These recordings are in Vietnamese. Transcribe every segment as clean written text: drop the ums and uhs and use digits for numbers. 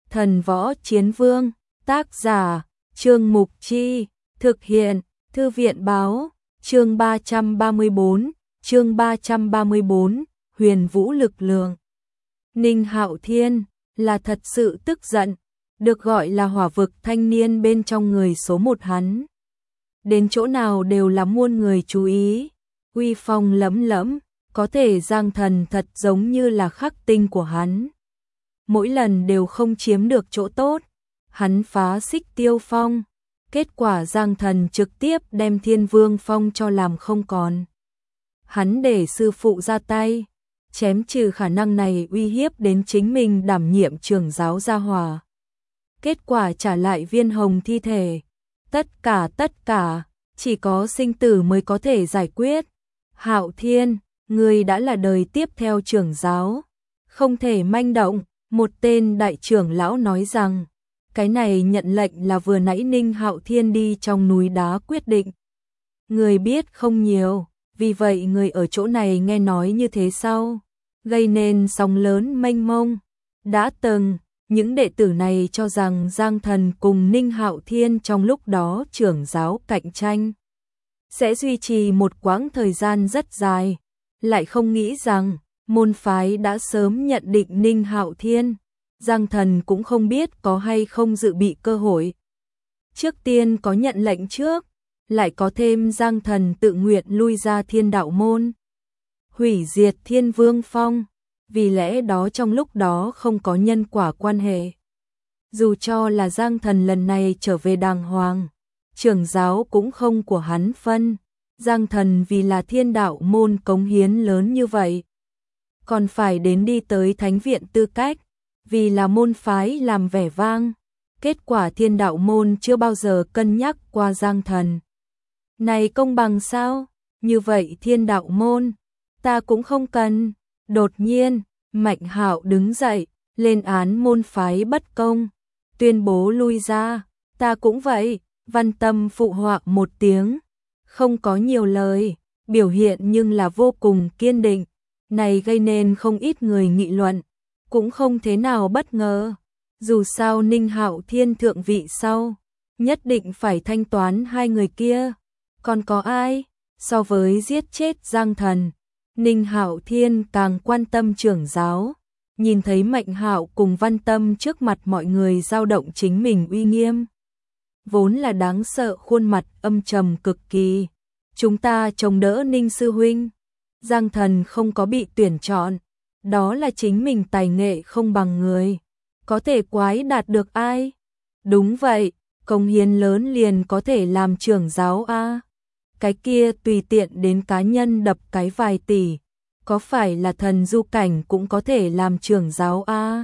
Thần Võ Chiến Vương, tác giả, Trương Mục Chi, thực hiện, Thư viện báo, chương 334, Huyền Vũ Lực Lượng. Ninh Hạo Thiên là thật sự tức giận, được gọi là hỏa vực thanh niên bên trong người số một hắn. Đến chỗ nào đều là muôn người chú ý, uy phong lẫm lẫm, có thể Giang Thần thật giống như là khắc tinh của hắn. Mỗi lần đều không chiếm được chỗ tốt, hắn phá Xích Tiêu Phong, kết quả Giang Thần trực tiếp đem Thiên Vương Phong cho làm không còn. Hắn để sư phụ ra tay, chém trừ khả năng này uy hiếp đến chính mình đảm nhiệm trưởng giáo gia hòa. Kết quả trả lại viên hồng thi thể, tất cả, chỉ có sinh tử mới có thể giải quyết. Hạo Thiên, ngươi đã là đời tiếp theo trưởng giáo, không thể manh động. Một tên đại trưởng lão nói rằng, cái này nhận lệnh là vừa nãy Ninh Hạo Thiên đi trong núi đá quyết định. Người biết không nhiều, vì vậy người ở chỗ này nghe nói như thế sau, gây nên sóng lớn mênh mông. Đã từng, những đệ tử này cho rằng Giang Thần cùng Ninh Hạo Thiên trong lúc đó trưởng giáo cạnh tranh sẽ duy trì một quãng thời gian rất dài, lại không nghĩ rằng môn phái đã sớm nhận định Ninh Hạo Thiên, Giang Thần cũng không biết có hay không dự bị cơ hội. Trước tiên có nhận lệnh trước, lại có thêm Giang Thần tự nguyện lui ra Thiên Đạo môn, hủy diệt Thiên Vương Phong, vì lẽ đó trong lúc đó không có nhân quả quan hệ. Dù cho là Giang Thần lần này trở về đàng hoàng, trưởng giáo cũng không của hắn phân, Giang Thần vì là Thiên Đạo môn cống hiến lớn như vậy, còn phải đến đi tới thánh viện tư cách, vì là môn phái làm vẻ vang. Kết quả Thiên Đạo môn chưa bao giờ cân nhắc qua Giang Thần. Này công bằng sao? Như vậy Thiên Đạo môn, ta cũng không cần. Đột nhiên, Mạnh Hạo đứng dậy, lên án môn phái bất công, tuyên bố lui ra. Ta cũng vậy, Văn Tâm phụ họa một tiếng, không có nhiều lời, biểu hiện nhưng là vô cùng kiên định. Này gây nên không ít người nghị luận, cũng không thế nào bất ngờ. Dù sao Ninh Hạo Thiên thượng vị sau, nhất định phải thanh toán hai người kia. Còn có ai? So với giết chết Giang Thần, Ninh Hạo Thiên càng quan tâm trưởng giáo. Nhìn thấy Mạnh Hạo cùng Văn Tâm trước mặt mọi người dao động chính mình uy nghiêm, vốn là đáng sợ, khuôn mặt âm trầm cực kỳ. Chúng ta chống đỡ Ninh sư huynh. Giang Thần không có bị tuyển chọn, đó là chính mình tài nghệ không bằng người, có thể quái đạt được ai? Đúng vậy, công hiến lớn liền có thể làm trưởng giáo a. Cái kia tùy tiện đến cá nhân đập cái vài tỷ, có phải là thần du cảnh cũng có thể làm trưởng giáo a?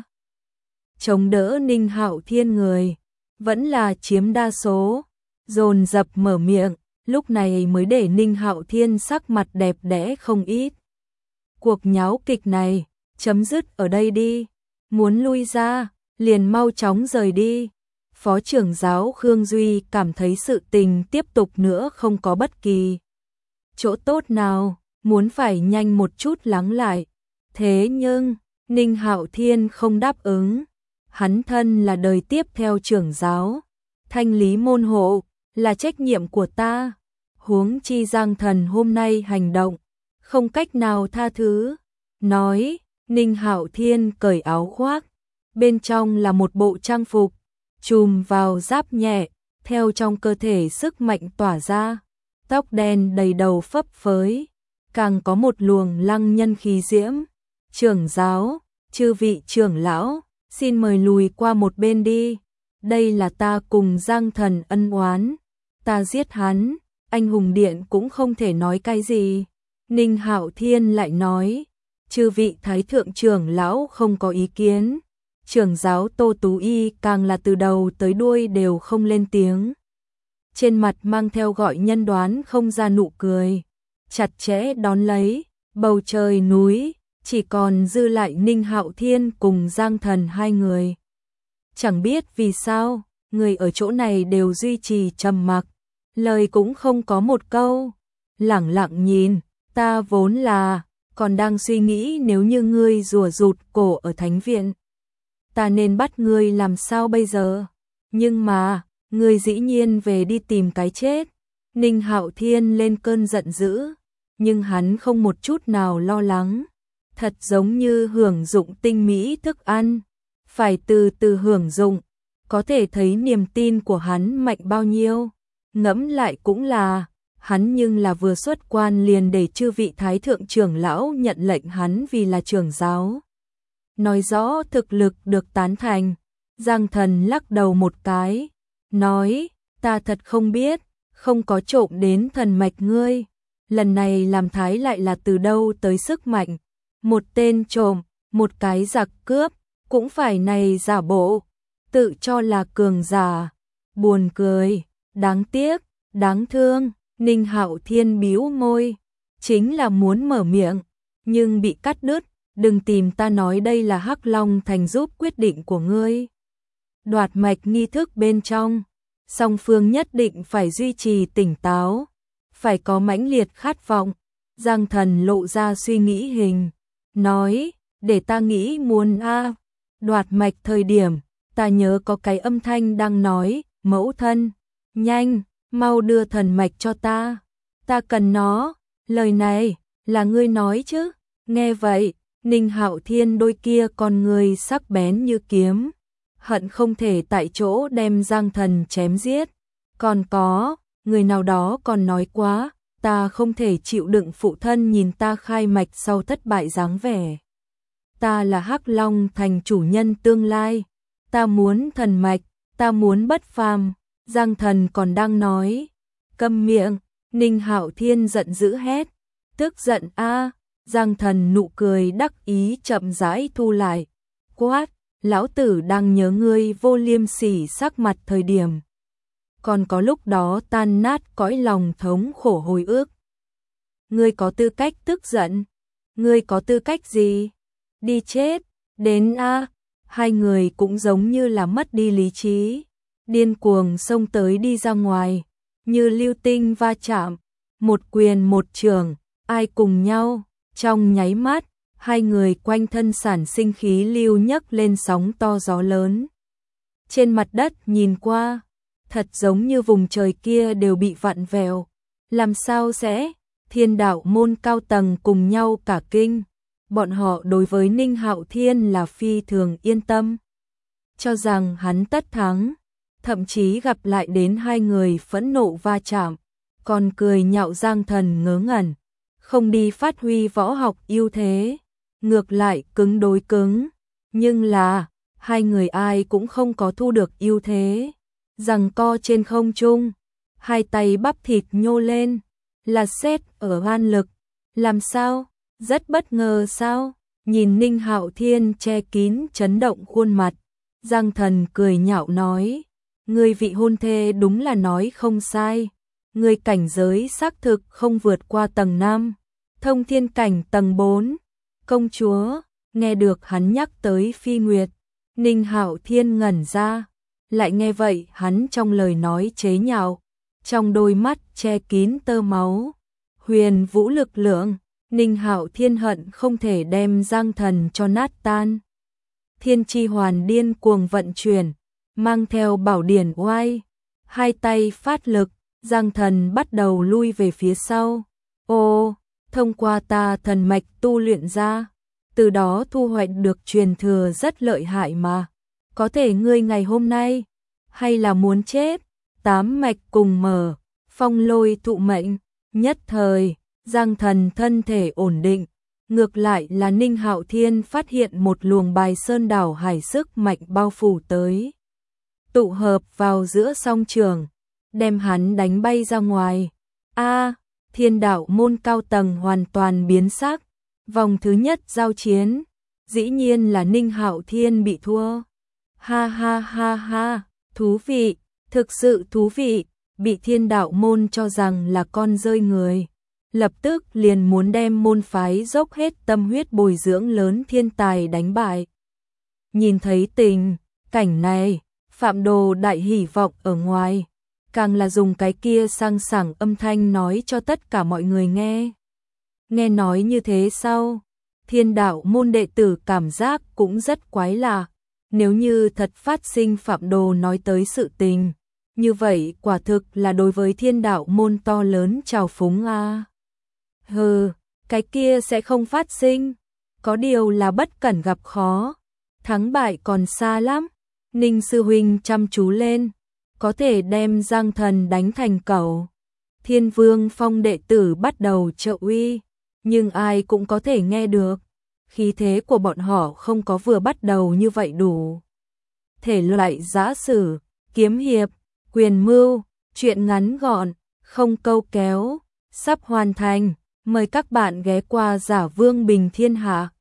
Chống đỡ Ninh Hạo Thiên người, vẫn là chiếm đa số, dồn dập mở miệng. Lúc này mới để Ninh Hạo Thiên sắc mặt đẹp đẽ không ít. Cuộc nháo kịch này, chấm dứt ở đây đi. Muốn lui ra, liền mau chóng rời đi. Phó trưởng giáo Khương Duy cảm thấy sự tình tiếp tục nữa không có bất kỳ chỗ tốt nào, muốn phải nhanh một chút lắng lại. Thế nhưng, Ninh Hạo Thiên không đáp ứng. Hắn thân là đời tiếp theo trưởng giáo, thanh lý môn hộ là trách nhiệm của ta. Huống chi Giang Thần hôm nay hành động, không cách nào tha thứ. Nói, Ninh Hạo Thiên cởi áo khoác, bên trong là một bộ trang phục, chùm vào giáp nhẹ, theo trong cơ thể sức mạnh tỏa ra, tóc đen đầy đầu phấp phới, càng có một luồng lăng nhân khí diễm. Trưởng giáo, chư vị trưởng lão, xin mời lùi qua một bên đi. Đây là ta cùng Giang Thần ân oán, ta giết hắn, anh hùng điện cũng không thể nói cái gì. Ninh Hạo Thiên lại nói, chư vị thái thượng trưởng lão không có ý kiến. Trưởng giáo Tô Tú Y càng là từ đầu tới đuôi đều không lên tiếng, trên mặt mang theo gọi nhân đoán không ra nụ cười, chặt chẽ đón lấy. Bầu trời núi chỉ còn dư lại Ninh Hạo Thiên cùng Giang Thần hai người. Chẳng biết vì sao, người ở chỗ này đều duy trì trầm mặc, lời cũng không có một câu, lẳng lặng nhìn. Ta vốn là còn đang suy nghĩ nếu như ngươi rùa rụt cổ ở thánh viện, ta nên bắt ngươi làm sao bây giờ? Nhưng mà, ngươi dĩ nhiên về đi tìm cái chết. Ninh Hạo Thiên lên cơn giận dữ, nhưng hắn không một chút nào lo lắng. Thật giống như hưởng dụng tinh mỹ thức ăn, phải từ từ hưởng dụng, có thể thấy niềm tin của hắn mạnh bao nhiêu. Ngẫm lại cũng là, hắn nhưng là vừa xuất quan liền để chư vị thái thượng trưởng lão nhận lệnh hắn vì là trưởng giáo. Nói rõ thực lực được tán thành. Giang Thần lắc đầu một cái, nói, ta thật không biết, không có trộm đến thần mạch ngươi. Lần này làm thái lại là từ đâu tới sức mạnh? Một tên trộm, một cái giặc cướp, cũng phải này giả bộ, tự cho là cường giả. Buồn cười, đáng tiếc, đáng thương. Ninh Hạo Thiên bĩu môi, chính là muốn mở miệng, nhưng bị cắt đứt. Đừng tìm ta nói đây là Hắc Long Thành giúp quyết định của ngươi. Đoạt mạch nghi thức bên trong, song phương nhất định phải duy trì tỉnh táo, phải có mãnh liệt khát vọng. Giang Thần lộ ra suy nghĩ hình, nói, để ta nghĩ muốn đoạt mạch thời điểm, ta nhớ có cái âm thanh đang nói, mẫu thân, nhanh, mau đưa thần mạch cho ta cần nó. Lời này, là ngươi nói chứ? Nghe vậy, Ninh Hạo Thiên đôi kia con người sắc bén như kiếm, hận không thể tại chỗ đem Giang Thần chém giết. Còn có, người nào đó còn nói quá, ta không thể chịu đựng phụ thân nhìn ta khai mạch sau thất bại dáng vẻ. Ta là Hắc Long Thành chủ nhân tương lai, ta muốn thần mạch, ta muốn bất phàm. Giang Thần còn đang nói, câm miệng. Ninh Hạo Thiên giận dữ hét, tức giận a. Giang Thần nụ cười đắc ý chậm rãi thu lại, quát, lão tử đang nhớ ngươi vô liêm sỉ sắc mặt thời điểm. Còn có lúc đó tan nát cõi lòng thống khổ hồi ức. Ngươi có tư cách tức giận? Ngươi có tư cách gì? Đi chết, đến a. Hai người cũng giống như là mất đi lý trí, điên cuồng xông tới đi ra ngoài, như lưu tinh va chạm, một quyền một chưởng, ai cùng nhau. Trong nháy mắt, hai người quanh thân sản sinh khí lưu nhấc lên sóng to gió lớn. Trên mặt đất nhìn qua, thật giống như vùng trời kia đều bị vặn vẹo. Làm sao sẽ? Thiên đạo môn cao tầng cùng nhau cả kinh. Bọn họ đối với Ninh Hạo Thiên là phi thường yên tâm, cho rằng hắn tất thắng, thậm chí gặp lại đến hai người phẫn nộ va chạm, còn cười nhạo Giang Thần ngớ ngẩn, không đi phát huy võ học ưu thế, ngược lại cứng đối cứng. Nhưng là, hai người ai cũng không có thu được ưu thế. Giằng co trên không trung, hai tay bắp thịt nhô lên, là xét ở oan lực. Làm sao? Rất bất ngờ sao? Nhìn Ninh Hạo Thiên che kín chấn động khuôn mặt, Giang Thần cười nhạo nói, người vị hôn thê đúng là nói không sai. Người cảnh giới xác thực không vượt qua tầng 5, thông thiên cảnh tầng 4. Công chúa, nghe được hắn nhắc tới Phi Nguyệt, Ninh Hạo Thiên ngẩn ra, lại nghe vậy hắn trong lời nói chế nhạo, trong đôi mắt che kín tơ máu. Huyền vũ lực lượng, Ninh Hạo Thiên hận không thể đem Giang Thần cho nát tan. Thiên chi hoàn điên cuồng vận chuyển, mang theo bảo điển oai, hai tay phát lực, Giang Thần bắt đầu lui về phía sau. Ô, thông qua ta thần mạch tu luyện ra, từ đó thu hoạch được truyền thừa rất lợi hại mà. Có thể ngươi ngày hôm nay, hay là muốn chết? Tám mạch cùng mở, phong lôi thụ mệnh, nhất thời, Giang Thần thân thể ổn định. Ngược lại là Ninh Hạo Thiên phát hiện một luồng bài sơn đảo hải sức mạnh bao phủ tới, tụ hợp vào giữa song trường, đem hắn đánh bay ra ngoài. Thiên đạo môn cao tầng hoàn toàn biến sắc. Vòng thứ nhất giao chiến, dĩ nhiên là Ninh Hạo Thiên bị thua. Ha ha ha ha, thú vị, thực sự thú vị, bị thiên đạo môn cho rằng là con rơi người. Lập tức liền muốn đem môn phái dốc hết tâm huyết bồi dưỡng lớn thiên tài đánh bại. Nhìn thấy tình cảnh này, Phạm Đồ đại hỉ vọng ở ngoài, càng là dùng cái kia sang sảng âm thanh nói cho tất cả mọi người nghe. Nghe nói như thế sau, thiên đạo môn đệ tử cảm giác cũng rất quái lạ. Nếu như thật phát sinh Phạm Đồ nói tới sự tình, như vậy quả thực là đối với thiên đạo môn to lớn trào phúng a. Hừ, cái kia sẽ không phát sinh, có điều là bất cẩn gặp khó, thắng bại còn xa lắm. Ninh sư huynh chăm chú lên, có thể đem Giang Thần đánh thành cẩu. Thiên Vương Phong đệ tử bắt đầu trợ uy, nhưng ai cũng có thể nghe được, khí thế của bọn họ không có vừa bắt đầu như vậy đủ. Thể loại giã sử, kiếm hiệp, quyền mưu, truyện ngắn gọn, không câu kéo, sắp hoàn thành, mời các bạn ghé qua Giả Vương Bình Thiên Hạ.